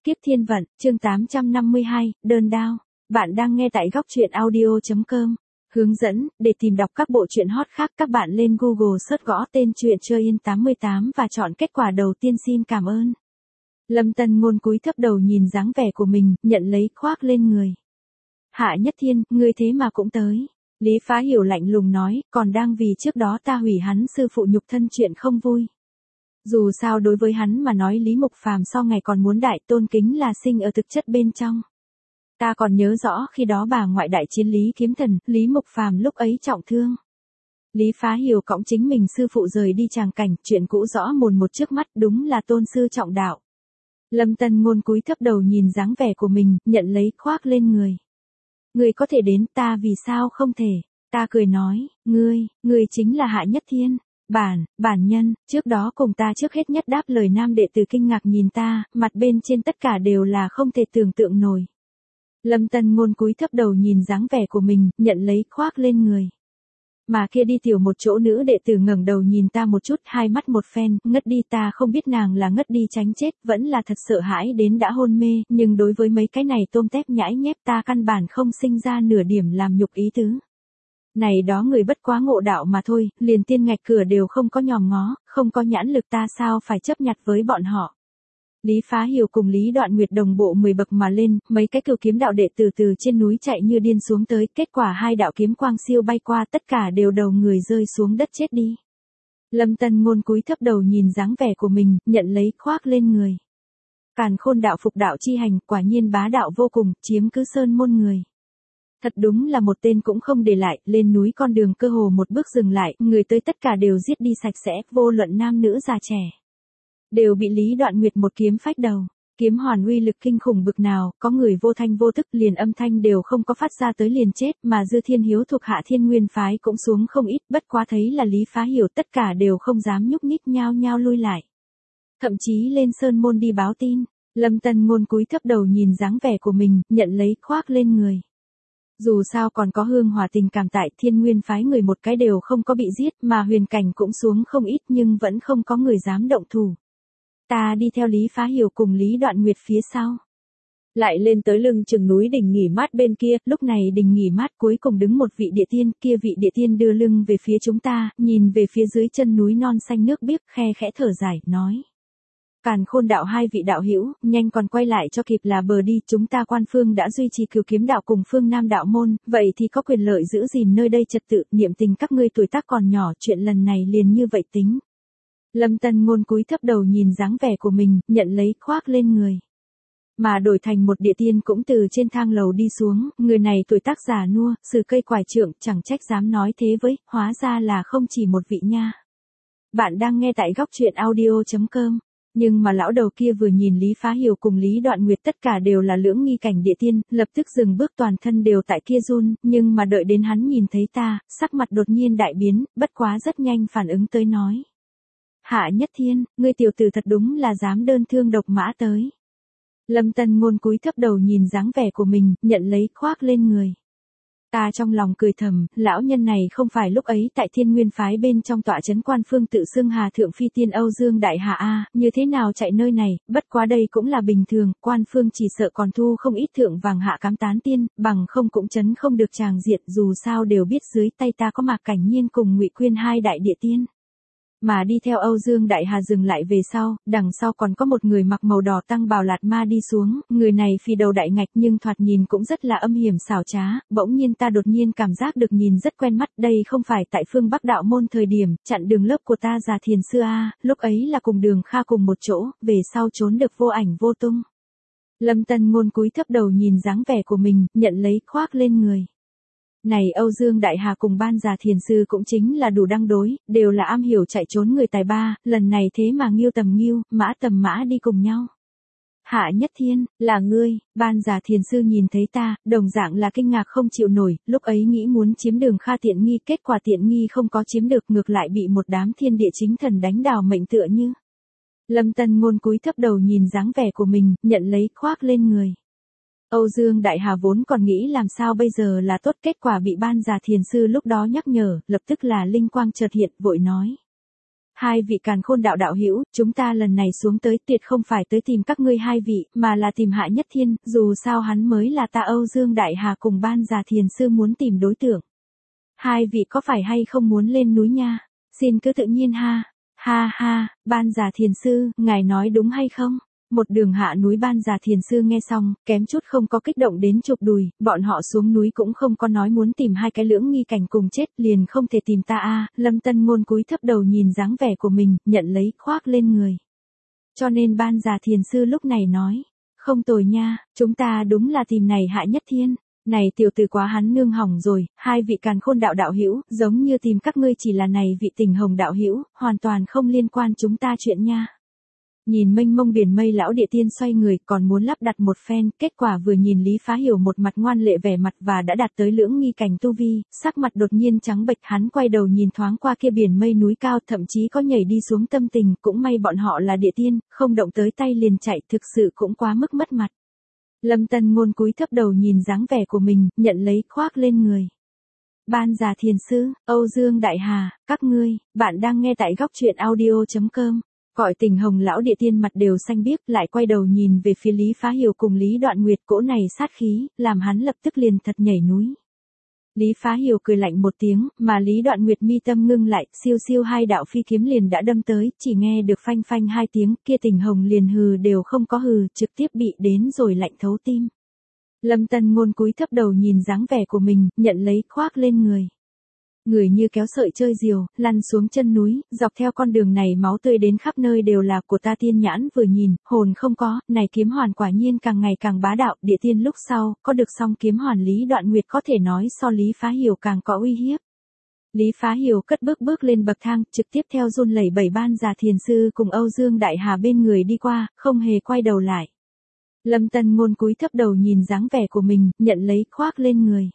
Kiếp thiên vận, chương 852, đơn đao. Bạn đang nghe tại góc truyện audio.com. Hướng dẫn, để tìm đọc các bộ truyện hot khác các bạn lên Google search gõ tên truyện Chơi Yên 88 và chọn kết quả đầu tiên xin cảm ơn. Lâm Tân Ngôn cúi thấp đầu nhìn dáng vẻ của mình, nhận lấy khoác lên người. Hạ Nhất Thiên, ngươi thế mà cũng tới. Lý Phá Hiểu lạnh lùng nói, còn đang vì trước đó ta hủy hắn sư phụ nhục thân chuyện không vui. Dù sao đối với hắn mà nói Lý Mục Phàm so ngày còn muốn đại tôn kính là sinh ở thực chất bên trong. Ta còn nhớ rõ khi đó bà ngoại đại chiến Lý Kiếm Thần, Lý Mục Phàm lúc ấy trọng thương. Lý Phá Hiểu cõng chính mình sư phụ rời đi tràng cảnh, chuyện cũ rõ mồn một trước mắt, đúng là tôn sư trọng đạo. Lâm Tân Ngôn cúi thấp đầu nhìn dáng vẻ của mình, nhận lấy khoác lên người. Ngươi có thể đến, ta vì sao không thể? Ta cười nói, ngươi chính là Hạ Nhất Thiên. Bản nhân, trước đó cùng ta trước hết nhất đáp lời nam đệ tử kinh ngạc nhìn ta, mặt bên trên tất cả đều là không thể tưởng tượng nổi. Lâm Tân Ngôn cúi thấp đầu nhìn dáng vẻ của mình, nhận lấy khoác lên người. Mà kia đi tiểu một chỗ nữ đệ tử ngẩng đầu nhìn ta một chút, hai mắt một phen, ngất đi, ta không biết nàng là ngất đi tránh chết, vẫn là thật sợ hãi đến đã hôn mê, nhưng đối với mấy cái này tôm tép nhãi nhép ta căn bản không sinh ra nửa điểm làm nhục ý tứ. Này đó người bất quá ngộ đạo mà thôi, liền tiên ngạch cửa đều không có nhòm ngó, không có nhãn lực ta sao phải chấp nhặt với bọn họ. Lý Phá Hiểu cùng Lý Đoạn Nguyệt đồng bộ 10 bậc mà lên, mấy cái cửu kiếm đạo đệ tử từ trên núi chạy như điên xuống tới, kết quả hai đạo kiếm quang siêu bay qua tất cả đều đầu người rơi xuống đất chết đi. Lâm Tân Ngôn cúi thấp đầu nhìn dáng vẻ của mình, nhận lấy khoác lên người. Càn Khôn đạo phục đạo chi hành, quả nhiên bá đạo vô cùng, chiếm cứ sơn môn người. Thật đúng là một tên cũng không để lại, lên núi con đường cơ hồ một bước dừng lại, người tới tất cả đều giết đi sạch sẽ, vô luận nam nữ già trẻ. Đều bị Lý Đoạn Nguyệt một kiếm phách đầu. Kiếm hoàn uy lực kinh khủng bực nào, có người vô thanh vô tức liền âm thanh đều không có phát ra tới liền chết, mà Dư Thiên Hiếu thuộc Hạ Thiên Nguyên phái cũng xuống không ít, bất quá thấy là Lý Phá Hiểu tất cả đều không dám nhúc nhích, nhao nhao lui lại. Thậm chí lên sơn môn đi báo tin. Lâm Tân Ngôn cúi thấp đầu nhìn dáng vẻ của mình, nhận lấy khoác lên người. Dù sao còn có hương hòa tình cảm tại Thiên Nguyên phái người một cái đều không có bị giết, mà Huyền Cảnh cũng xuống không ít nhưng vẫn không có người dám động thủ. Ta đi theo Lý Phá Hiểu cùng Lý Đoạn Nguyệt phía sau. Lại lên tới lưng chừng núi đỉnh nghỉ mát bên kia, lúc này đỉnh nghỉ mát cuối cùng đứng một vị địa tiên, kia vị địa tiên đưa lưng về phía chúng ta, nhìn về phía dưới chân núi non xanh nước biếc, khe khẽ thở dài, nói. Càn Khôn đạo hai vị đạo hữu, nhanh còn quay lại cho kịp là bờ đi, chúng ta Quan Phương đã duy trì Cửu Kiếm đạo cùng Phương Nam đạo môn, vậy thì có quyền lợi giữ gìn nơi đây trật tự, niệm tình các ngươi tuổi tác còn nhỏ, chuyện lần này liền như vậy tính. Lâm Tân Ngôn cúi thấp đầu nhìn dáng vẻ của mình, nhận lấy khoác lên người. Mà đổi thành một địa tiên cũng từ trên thang lầu đi xuống, người này tuổi tác già nua, sử cây quải trượng, chẳng trách dám nói thế với, hóa ra là không chỉ một vị nha. Bạn đang nghe tại góc truyện audio.com. Nhưng mà lão đầu kia vừa nhìn Lý Phá Hiểu cùng Lý Đoạn Nguyệt tất cả đều là lưỡng nghi cảnh địa tiên, lập tức dừng bước toàn thân đều tại kia run, nhưng mà đợi đến hắn nhìn thấy ta, sắc mặt đột nhiên đại biến, bất quá rất nhanh phản ứng tới nói. Hạ Nhất Thiên, ngươi tiểu tử thật đúng là dám đơn thương độc mã tới. Lâm Tân Ngôn cúi thấp đầu nhìn dáng vẻ của mình, nhận lấy khoác lên người. Ta trong lòng cười thầm, lão nhân này không phải lúc ấy tại Thiên Nguyên phái bên trong tọa trấn Quan Phương tự xưng Hà Thượng Phi Tiên Âu Dương Đại Hạ A, như thế nào chạy nơi này, bất quá đây cũng là bình thường, Quan Phương chỉ sợ còn thu không ít thượng vàng hạ cám tán tiên, bằng không cũng chấn không được tràng diện, dù sao đều biết dưới tay ta có Mạc Cảnh Nhiên cùng Ngụy Quyên hai đại địa tiên. Mà đi theo Âu Dương Đại Hà dừng lại về sau, đằng sau còn có một người mặc màu đỏ tăng bào lạt ma đi xuống, người này phi đầu đại ngạch nhưng thoạt nhìn cũng rất là âm hiểm xảo trá, bỗng nhiên ta đột nhiên cảm giác được nhìn rất quen mắt, đây không phải tại phương Bắc đạo môn thời điểm, chặn đường lớp của ta già thiền sư A, lúc ấy là cùng Đường Kha cùng một chỗ, về sau trốn được vô ảnh vô tung. Lâm Tân Ngôn cúi thấp đầu nhìn dáng vẻ của mình, nhận lấy khoác lên người. Này Âu Dương Đại Hà cùng Ban già thiền sư cũng chính là đủ đăng đối, đều là am hiểu chạy trốn người tài ba, lần này thế mà Nghiêu tầm Nghiêu, Mã tầm Mã đi cùng nhau. Hạ Nhất Thiên, là ngươi, Ban già thiền sư nhìn thấy ta, đồng dạng là kinh ngạc không chịu nổi, lúc ấy nghĩ muốn chiếm Đường Kha tiện nghi, kết quả tiện nghi không có chiếm được, ngược lại bị một đám thiên địa chính thần đánh đào mệnh tựa như. Lâm Tân Ngôn cúi thấp đầu nhìn dáng vẻ của mình, nhận lấy khoác lên người. Âu Dương Đại Hà vốn còn nghĩ làm sao bây giờ là tốt, kết quả bị Ban già thiền sư lúc đó nhắc nhở, lập tức là linh quang chợt hiện, vội nói. Hai vị càn khôn đạo đạo hữu, chúng ta lần này xuống tới tuyệt không phải tới tìm các ngươi hai vị, mà là tìm Hạ Nhất Thiên, dù sao hắn mới là ta Âu Dương Đại Hà cùng Ban Già Thiền Sư muốn tìm đối tượng. Hai vị có phải hay không muốn lên núi nha? Xin cứ tự nhiên ha. Ha ha, Ban Già Thiền Sư, ngài nói đúng hay không? Một đường hạ núi Ban Già Thiền Sư nghe xong, kém chút không có kích động đến chụp đùi, bọn họ xuống núi cũng không có nói muốn tìm hai cái lưỡng nghi cảnh cùng chết, liền không thể tìm ta a. Lâm Tân Ngôn cúi thấp đầu nhìn dáng vẻ của mình, nhận lấy khoác lên người. Cho nên Ban Già Thiền Sư lúc này nói, không tồi nha, chúng ta đúng là tìm này Hạ Nhất Thiên. Này tiểu tử quá hắn nương hỏng rồi, hai vị càn khôn đạo đạo hữu, giống như tìm các ngươi chỉ là này vị Tình Hồng đạo hữu, hoàn toàn không liên quan chúng ta chuyện nha. Nhìn mênh mông biển mây lão địa tiên xoay người còn muốn lắp đặt một phen, kết quả vừa nhìn Lý Phá Hiểu một mặt ngoan lệ vẻ mặt và đã đạt tới lưỡng nghi cảnh tu vi, sắc mặt đột nhiên trắng bệch, hắn quay đầu nhìn thoáng qua kia biển mây núi cao, thậm chí có nhảy đi xuống tâm tình, cũng may bọn họ là địa tiên, không động tới tay liền chạy, thực sự cũng quá mức mất mặt. Lâm Tân Ngôn cúi thấp đầu nhìn dáng vẻ của mình, nhận lấy khoác lên người. Ban Già Thiền Sư, Âu Dương Đại Hà, các ngươi, bạn đang nghe tại góc truyện audio.com. Gọi Tình Hồng lão địa tiên mặt đều xanh biếc, lại quay đầu nhìn về phía Lý Phá Hiểu cùng Lý Đoạn Nguyệt, cỗ này sát khí, làm hắn lập tức liền thật nhảy núi. Lý Phá Hiểu cười lạnh một tiếng, mà Lý Đoạn Nguyệt mi tâm ngưng lại, siêu siêu hai đạo phi kiếm liền đã đâm tới, chỉ nghe được phanh phanh hai tiếng, kia Tình Hồng liền hừ đều không có hừ, trực tiếp bị đến rồi lạnh thấu tim. Lâm Tân Ngôn cúi thấp đầu nhìn dáng vẻ của mình, nhận lấy khoác lên người. Người như kéo sợi chơi diều, lăn xuống chân núi, dọc theo con đường này máu tươi đến khắp nơi đều là của ta tiên nhãn vừa nhìn, hồn không có, này kiếm hoàn quả nhiên càng ngày càng bá đạo, địa tiên lúc sau, có được song kiếm hoàn Lý Đoạn Nguyệt có thể nói so Lý Phá Hiểu càng có uy hiếp. Lý Phá Hiểu cất bước lên bậc thang, trực tiếp theo run lẩy bẩy Ban Già Thiền Sư cùng Âu Dương Đại Hà bên người đi qua, không hề quay đầu lại. Lâm Tân Ngôn cúi thấp đầu nhìn dáng vẻ của mình, nhận lấy khoác lên người.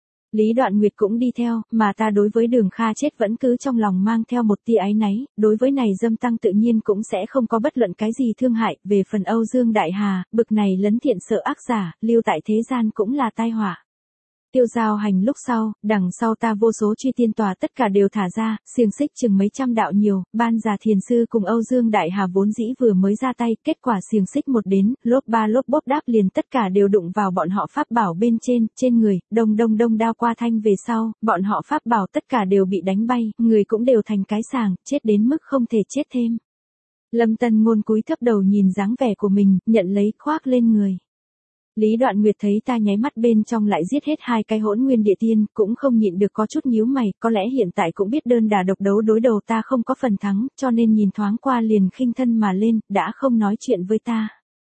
Lý Đoạn Nguyệt cũng đi theo, mà ta đối với Đường Kha chết vẫn cứ trong lòng mang theo một tia áy náy, đối với này Dâm Tăng tự nhiên cũng sẽ không có bất luận cái gì thương hại, về phần Âu Dương Đại Hà, bực này lấn thiện sợ ác giả, lưu tại thế gian cũng là tai họa. Tiêu giao hành lúc sau, đằng sau ta vô số truy tiên tòa tất cả đều thả ra, xiềng xích chừng mấy trăm đạo nhiều, Ban Già Thiền Sư cùng Âu Dương Đại Hà vốn dĩ vừa mới ra tay, kết quả xiềng xích một đến, lốp ba lốp bốp đáp liền tất cả đều đụng vào bọn họ pháp bảo bên trên người, đông đao qua thanh về sau, bọn họ pháp bảo tất cả đều bị đánh bay, người cũng đều thành cái sàng, chết đến mức không thể chết thêm. Lâm Tân Ngôn cúi thấp đầu nhìn dáng vẻ của mình, nhận lấy khoác lên người. Lý Đoạn Nguyệt thấy ta nháy mắt bên trong lại giết hết hai cái Hỗn Nguyên địa tiên, cũng không nhịn được có chút nhíu mày, có lẽ hiện tại cũng biết đơn đà độc đấu đối đầu ta không có phần thắng, cho nên nhìn thoáng qua liền khinh thân mà lên, đã không nói chuyện với ta.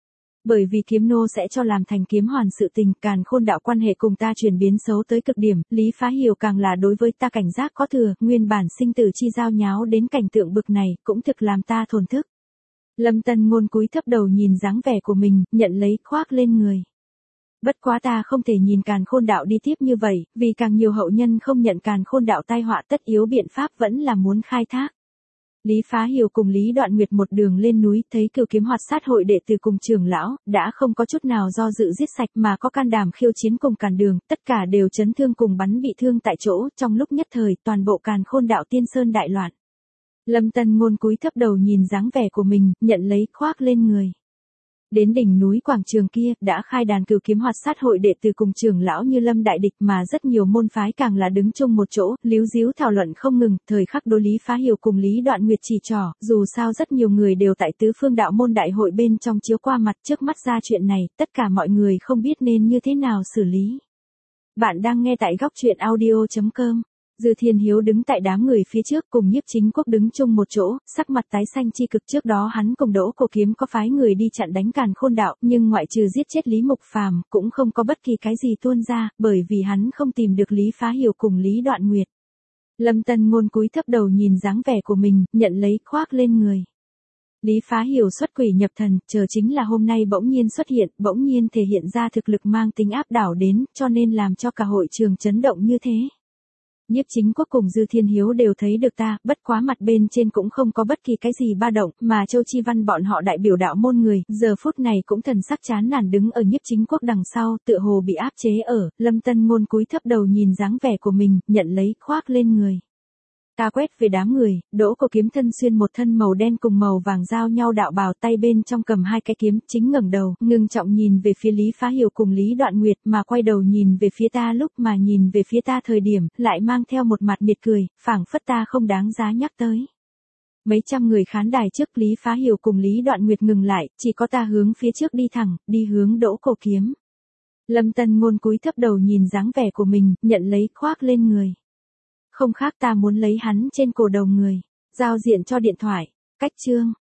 Bởi vì kiếm nô sẽ cho làm thành kiếm hoàn sự tình, càn khôn đạo quan hệ cùng ta chuyển biến xấu tới cực điểm, Lý Phá Hiểu càng là đối với ta cảnh giác có thừa, nguyên bản sinh tử chi giao nháo đến cảnh tượng bực này, cũng thực làm ta thổn thức. Lâm Tân Ngôn cúi thấp đầu nhìn dáng vẻ của mình, nhận lấy khoác lên người. Bất quá ta không thể nhìn càn khôn đạo đi tiếp như vậy, vì càng nhiều hậu nhân không nhận càn khôn đạo tai họa tất yếu biện pháp vẫn là muốn khai thác. Lý Phá Hiểu cùng Lý Đoạn Nguyệt một đường lên núi, thấy Cửu Kiếm Hoạt Sát hội đệ tử cùng trưởng lão, đã không có chút nào do dự giết sạch mà có can đảm khiêu chiến cùng càn đường, tất cả đều chấn thương cùng bắn bị thương tại chỗ, trong lúc nhất thời, toàn bộ càn khôn đạo tiên sơn đại loạn. Lâm Tân Ngôn cúi thấp đầu nhìn dáng vẻ của mình, nhận lấy khoác lên người. Đến đỉnh núi quảng trường kia, đã khai đàn Cửu Kiếm Hoạt Sát hội đệ tử cùng trưởng lão như lâm đại địch mà rất nhiều môn phái càng là đứng chung một chỗ, líu díu thảo luận không ngừng, thời khắc đối Lý Phá Hiểu cùng Lý Đoạn Nguyệt chỉ trỏ, dù sao rất nhiều người đều tại tứ phương đạo môn đại hội bên trong chiếu qua mặt trước mắt ra chuyện này, tất cả mọi người không biết nên như thế nào xử lý. Bạn đang nghe tại góc truyện audio.com. Dư Thiên Hiếu đứng tại đám người phía trước cùng Nhiếp Chính Quốc đứng chung một chỗ, sắc mặt tái xanh chi cực. Trước đó hắn cùng Đỗ Cổ Kiếm có phái người đi chặn đánh càn khôn đạo, nhưng ngoại trừ giết chết Lý Mục Phàm, cũng không có bất kỳ cái gì tuôn ra, bởi vì hắn không tìm được Lý Phá Hiểu cùng Lý Đoạn Nguyệt. Lâm Tân Ngôn cúi thấp đầu nhìn dáng vẻ của mình, nhận lấy khoác lên người. Lý Phá Hiểu xuất quỷ nhập thần, chờ chính là hôm nay bỗng nhiên xuất hiện, bỗng nhiên thể hiện ra thực lực mang tính áp đảo đến, cho nên làm cho cả hội trường chấn động như thế. Nhiếp Chính Quốc cùng Dư Thiên Hiếu đều thấy được ta, bất quá mặt bên trên cũng không có bất kỳ cái gì ba động, mà Châu Chi Văn bọn họ đại biểu đạo môn người, giờ phút này cũng thần sắc chán nản đứng ở Nhiếp Chính Quốc đằng sau, tựa hồ bị áp chế ở, Lâm Tân Ngôn cúi thấp đầu nhìn dáng vẻ của mình, nhận lấy khoác lên người. Ta quét về đám người, Đỗ Cổ Kiếm thân xuyên một thân màu đen cùng màu vàng giao nhau đạo bào, tay bên trong cầm hai cái kiếm, chính ngẩng đầu, ngưng trọng nhìn về phía Lý Phá Hiểu cùng Lý Đoạn Nguyệt, mà quay đầu nhìn về phía ta, lúc mà nhìn về phía ta thời điểm, lại mang theo một mặt miệt cười, phảng phất ta không đáng giá nhắc tới. Mấy trăm người khán đài trước, Lý Phá Hiểu cùng Lý Đoạn Nguyệt ngừng lại, chỉ có ta hướng phía trước đi thẳng, đi hướng Đỗ Cổ Kiếm. Lâm Tân Ngôn cúi thấp đầu nhìn dáng vẻ của mình, nhận lấy khoác lên người. Không khác, ta muốn lấy hắn trên cổ đầu người, giao diện cho điện thoại, cách chương.